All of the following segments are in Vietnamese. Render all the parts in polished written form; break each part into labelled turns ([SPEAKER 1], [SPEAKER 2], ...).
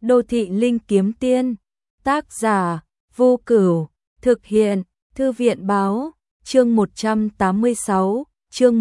[SPEAKER 1] Đô thị linh kiếm tiên, tác giả, Vô Cửu, thực hiện, Thư viện báo, chương 186, chương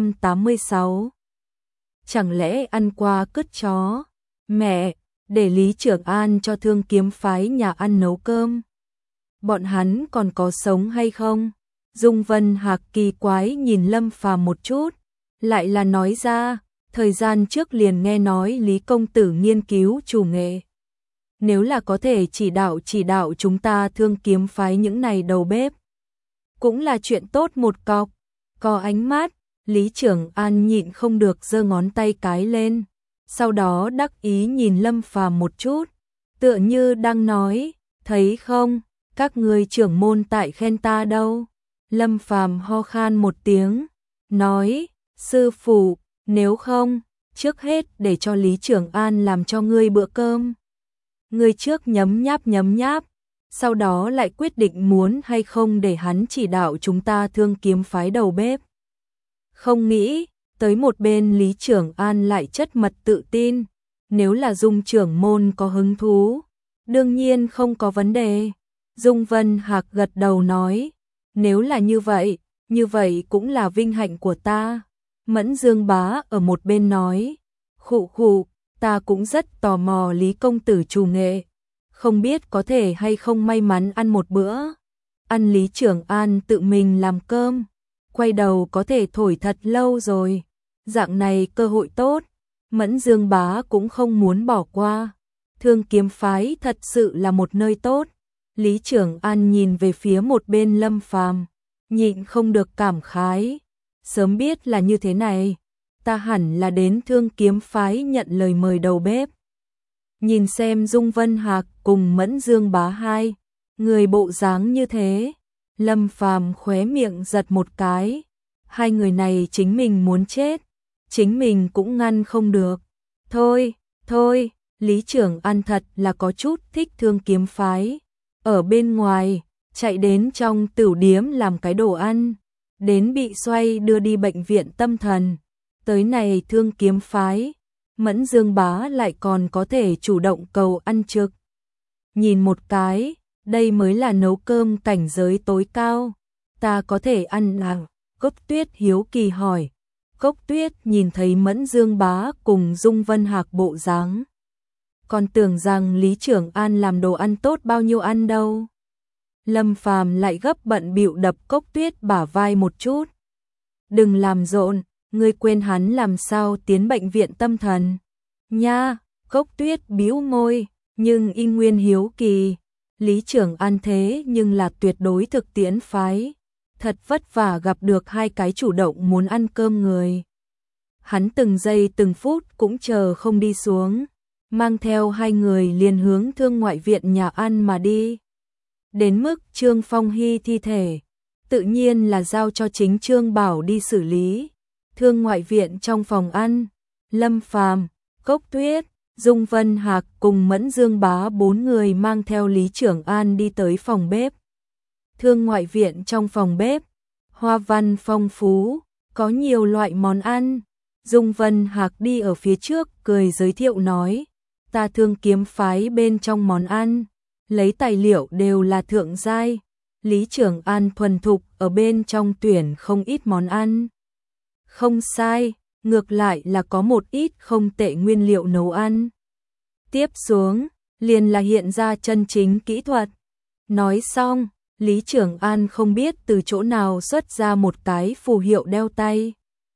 [SPEAKER 1] 186. Chẳng lẽ ăn qua cứt chó? Mẹ, để Lý Trưởng An cho Thương Kiếm phái nhà ăn nấu cơm. Bọn hắn còn có sống hay không? Dung Vân Hạc kỳ quái nhìn Lâm Phàm một chút, lại là nói ra, thời gian trước liền nghe nói Lý công tử nghiên cứu chủ nghệ. Nếu là có thể chỉ đạo chúng ta Thương Kiếm phái những này đầu bếp, cũng là chuyện tốt một cọc. Có ánh mắt, Lý Trưởng An nhịn không được giơ ngón tay cái lên, sau đó đắc ý nhìn Lâm Phàm một chút, tựa như đang nói, thấy không, các ngươi trưởng môn tại khen ta đâu. Lâm Phàm ho khan một tiếng, nói, sư phụ, nếu không, trước hết để cho Lý Trưởng An làm cho ngươi bữa cơm. Ngươi trước nhấm nháp, sau đó lại quyết định muốn hay không để hắn chỉ đạo chúng ta Thương Kiếm phái đầu bếp. Không nghĩ, tới một bên Lý Trưởng An lại chất mật tự tin, nếu là Dung trưởng môn có hứng thú, đương nhiên không có vấn đề. Dung Vân Hạc gật đầu nói, nếu là như vậy cũng là vinh hạnh của ta. Mẫn Dương Bá ở một bên nói, khụ, ta cũng rất tò mò Lý công tử chủ nghệ, không biết có thể hay không may mắn ăn một bữa. Ăn Lý Trưởng An tự mình làm cơm, quay đầu có thể thổi thật lâu rồi, dạng này cơ hội tốt, Mẫn Dương Bá cũng không muốn bỏ qua. Thương Kiếm phái thật sự là một nơi tốt. Lý Trưởng An nhìn về phía một bên Lâm Phàm, nhịn không được cảm khái, sớm biết là như thế này, ta hẳn là đến Thương Kiếm phái nhận lời mời đầu bếp. Nhìn xem Dung Vân Hạc cùng Mẫn Dương Bá hai người bộ dáng như thế, Lâm Phàm khóe miệng giật một cái, hai người này chính mình muốn chết, chính mình cũng ngăn không được. Thôi, Lý Trưởng An thật là có chút thích Thương Kiếm phái. Ở bên ngoài, chạy đến trong tửu điếm làm cái đồ ăn, đến bị xoay đưa đi bệnh viện tâm thần. Tới này Thương Kiếm phái, Mẫn Dương Bá lại còn có thể chủ động cầu ăn trực. Nhìn một cái, đây mới là nấu cơm cảnh giới tối cao, ta có thể ăn à? Cốc Tuyết hiếu kỳ hỏi. Cốc Tuyết nhìn thấy Mẫn Dương Bá cùng Dung Vân Hạc bộ dáng, còn tưởng rằng Lý Trưởng An làm đồ ăn tốt bao nhiêu ăn đâu. Lâm Phàm lại gấp bận bịu đập Cốc Tuyết bả vai một chút. Đừng làm rộn, ngươi quên hắn làm sao tiến bệnh viện tâm thần. Nha, Cốc Tuyết bĩu môi, nhưng y nguyên hiếu kỳ. Lý Trưởng An thế nhưng là tuyệt đối thực tiễn phái. Thật vất vả gặp được hai cái chủ động muốn ăn cơm người. Hắn từng giây từng phút cũng chờ không đi xuống, mang theo hai người liền hướng Thương ngoại viện nhà ăn mà đi. Đến mức Trương Phong Hy thi thể, tự nhiên là giao cho chính Trương Bảo đi xử lý. Thương ngoại viện trong phòng ăn, Lâm Phàm, Cốc Tuyết, Dung Vân Hạc cùng Mẫn Dương Bá bốn người mang theo Lý Trưởng An đi tới phòng bếp. Thương ngoại viện trong phòng bếp, hoa văn phong phú, có nhiều loại món ăn. Dung Vân Hạc đi ở phía trước cười giới thiệu nói, ta Thương Kiếm phái bên trong món ăn, lấy tài liệu đều là thượng giai. Lý Trưởng An thuần thục ở bên trong tuyển không ít món ăn. Không sai, ngược lại là có một ít không tệ nguyên liệu nấu ăn. Tiếp xuống, liền là hiện ra chân chính kỹ thuật. Nói xong, Lý Trưởng An không biết từ chỗ nào xuất ra một cái phù hiệu đeo tay,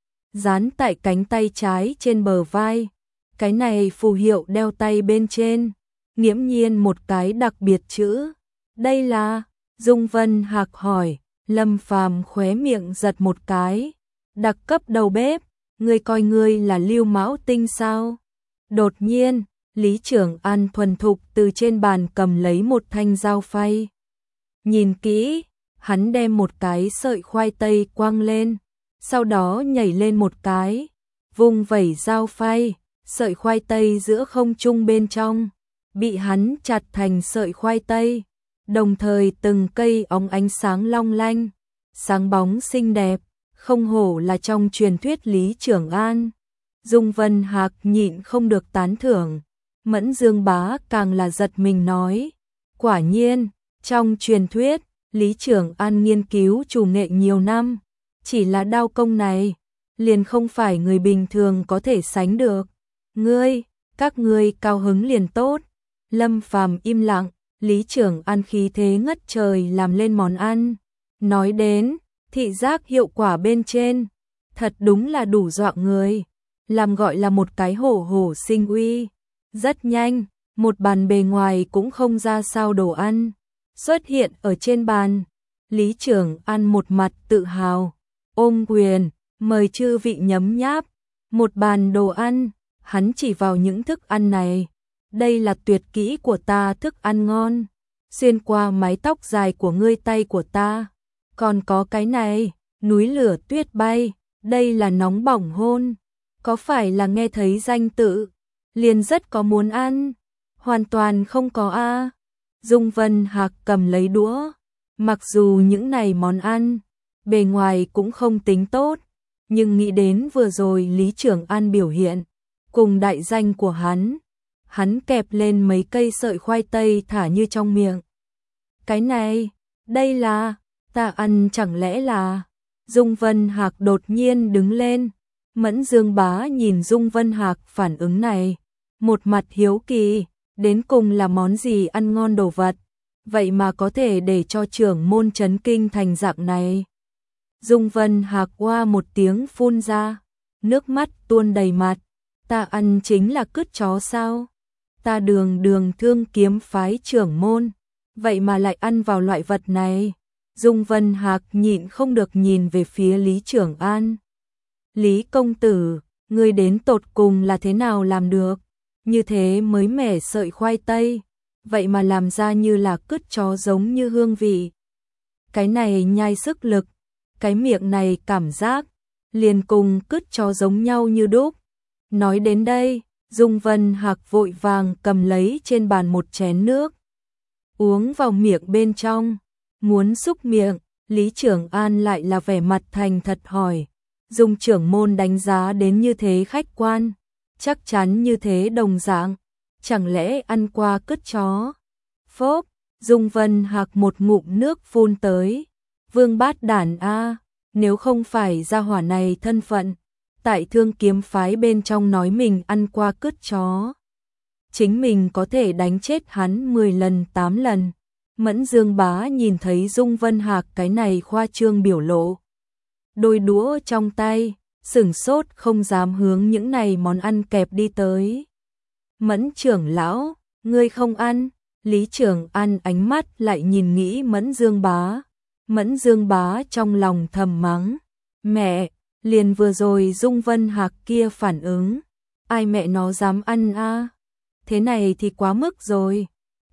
[SPEAKER 1] dán tại cánh tay trái trên bờ vai. Cái này phù hiệu đeo tay bên trên, nghiễm nhiên một cái đặc biệt chữ. Đây là, Dung Vân Hạc hỏi. Lâm Phàm khóe miệng giật một cái. Đặc cấp đầu bếp, ngươi coi ngươi là Lưu Mão Tinh sao? Đột nhiên, Lý Trưởng An thuần thục từ trên bàn cầm lấy một thanh dao phay. Nhìn kỹ, hắn đem một cái sợi khoai tây quăng lên, sau đó nhảy lên một cái, vung vẩy dao phay, sợi khoai tây giữa không trung bên trong, bị hắn chặt thành sợi khoai tây, đồng thời từng cây óng ánh sáng long lanh, sáng bóng xinh đẹp, không hổ là trong truyền thuyết Lý Trưởng An. Dung Vân Hạc nhịn không được tán thưởng, Mẫn Dương Bá càng là giật mình nói, quả nhiên, trong truyền thuyết, Lý Trường An nghiên cứu chủ nghệ nhiều năm, chỉ là đao công này, liền không phải người bình thường có thể sánh được. Các ngươi cao hứng liền tốt. Lâm Phàm im lặng, Lý Trường An khí thế ngất trời làm lên món ăn. Nói đến, thị giác hiệu quả bên trên, thật đúng là đủ dọa người, làm gọi là một cái hổ hổ sinh uy. Rất nhanh, một bàn bề ngoài cũng không ra sao đồ ăn xuất hiện ở trên bàn. Lý Trường An một mặt tự hào, ôm quyền, mời chư vị nhấm nháp. Một bàn đồ ăn, hắn chỉ vào những thức ăn này. Đây là tuyệt kỹ của ta, thức ăn ngon, xuyên qua mái tóc dài của ngươi tay của ta. Còn có cái này, núi lửa tuyết bay, đây là nóng bỏng hôn. Có phải là nghe thấy danh tự, liền rất có muốn ăn? Hoàn toàn không có a. Dung Vân Hạc cầm lấy đũa, mặc dù những này món ăn, bề ngoài cũng không tính tốt, nhưng nghĩ đến vừa rồi Lý Trường An biểu hiện, cùng đại danh của hắn kẹp lên mấy cây sợi khoai tây thả như trong miệng. Cái này, đây là, ta ăn chẳng lẽ là... Dung Vân Hạc đột nhiên đứng lên, Mẫn Dương Bá nhìn Dung Vân Hạc phản ứng này, một mặt hiếu kỳ, đến cùng là món gì ăn ngon đồ vật, vậy mà có thể để cho trưởng môn chấn kinh thành dạng này. Dung Vân Hạc qua một tiếng phun ra, nước mắt tuôn đầy mặt, ta ăn chính là cứt chó sao? Ta đường Thương Kiếm phái trưởng môn, vậy mà lại ăn vào loại vật này. Dung Vân Hạc nhịn không được nhìn về phía Lý Trường An. Lý công tử, ngươi đến tột cùng là thế nào làm được? Như thế mới mẻ sợi khoai tây, vậy mà làm ra như là cứt chó giống như hương vị. Cái này nhai sức lực, cái miệng này cảm giác, liền cùng cứt chó giống nhau như đúc. Nói đến đây, Dung Vân Hạc vội vàng cầm lấy trên bàn một chén nước, uống vào miệng bên trong, muốn xúc miệng. Lý Trường An lại là vẻ mặt thành thật hỏi, Dung trưởng môn đánh giá đến như thế khách quan, chắc chắn như thế đồng dạng, chẳng lẽ ăn qua cứt chó? Phốp, Dung Vân Hạc một ngụm nước phun tới, vương bát đản a, nếu không phải gia hỏa này thân phận, tại Thương Kiếm phái bên trong nói mình ăn qua cứt chó, chính mình có thể đánh chết hắn 10 lần 8 lần. Mẫn Dương Bá nhìn thấy Dung Vân Hạc cái này khoa trương biểu lộ, đôi đũa trong tay, sửng sốt không dám hướng những này món ăn kẹp đi tới. Mẫn trưởng lão, ngươi không ăn? Lý Trường An ánh mắt lại nhìn nghĩ Mẫn Dương Bá. Mẫn Dương Bá trong lòng thầm mắng, mẹ, liền vừa rồi Dung Vân Hạc kia phản ứng, ai mẹ nó dám ăn a? Thế này thì quá mức rồi.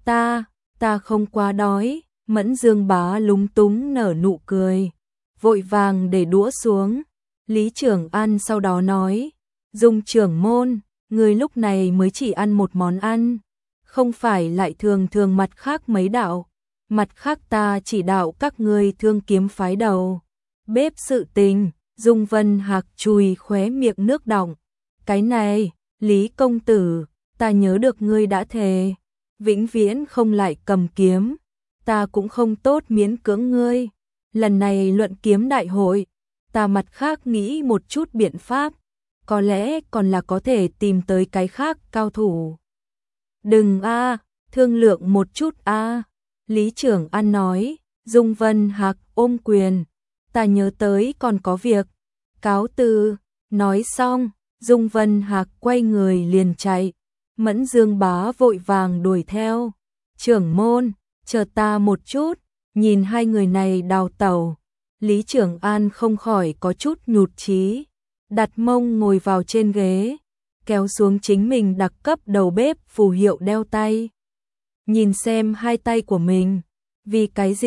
[SPEAKER 1] Ta không quá đói. Mẫn Dương Bá lúng túng nở nụ cười, vội vàng để đũa xuống. Lý Trường An sau đó nói, Dung trưởng môn, người lúc này mới chỉ ăn một món ăn, không phải lại thường mặt khác mấy đạo, mặt khác ta chỉ đạo các ngươi Thương Kiếm phái đầu bếp sự tình. Dung Vân Hạc chùi khóe miệng nước đọng, cái này, Lý công tử, ta nhớ được ngươi đã thề vĩnh viễn không lại cầm kiếm, ta cũng không tốt miễn cưỡng ngươi. Lần này luận kiếm đại hội, ta mặt khác nghĩ một chút biện pháp, có lẽ còn là có thể tìm tới cái khác cao thủ. Đừng a, thương lượng một chút a. Lý Trường An nói. Dung Vân Hạc ôm quyền, ta nhớ tới còn có việc, cáo từ. Nói xong, Dung Vân Hạc quay người liền chạy. Mẫn Dương Bá vội vàng đuổi theo. Trưởng môn, chờ ta một chút. Nhìn hai người này đào tẩu, Lý Trường An không khỏi có chút nhụt chí, đặt mông ngồi vào trên ghế, kéo xuống chính mình đặc cấp đầu bếp phù hiệu đeo tay. Nhìn xem hai tay của mình, vì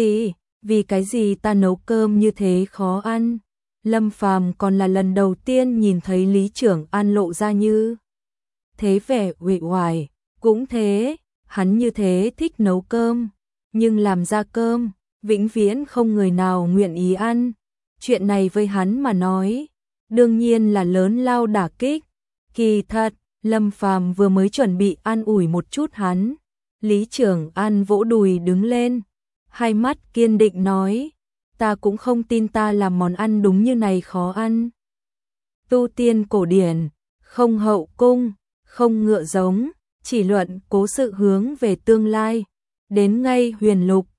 [SPEAKER 1] cái gì ta nấu cơm như thế khó ăn. Lâm Phàm còn là lần đầu tiên nhìn thấy Lý Trường An lộ ra như thế vẻ uể oải, cũng thế, hắn như thế thích nấu cơm, nhưng làm ra cơm, vĩnh viễn không người nào nguyện ý ăn. Chuyện này với hắn mà nói, đương nhiên là lớn lao đả kích. Kỳ thật, Lâm Phàm vừa mới chuẩn bị an ủi một chút hắn, Lý Trường An vỗ đùi đứng lên, hai mắt kiên định nói, ta cũng không tin ta làm món ăn đúng như này khó ăn. Tu tiên cổ điển, không hậu cung, không ngựa giống, chỉ luận cố sự hướng về tương lai, đến ngay huyền lục,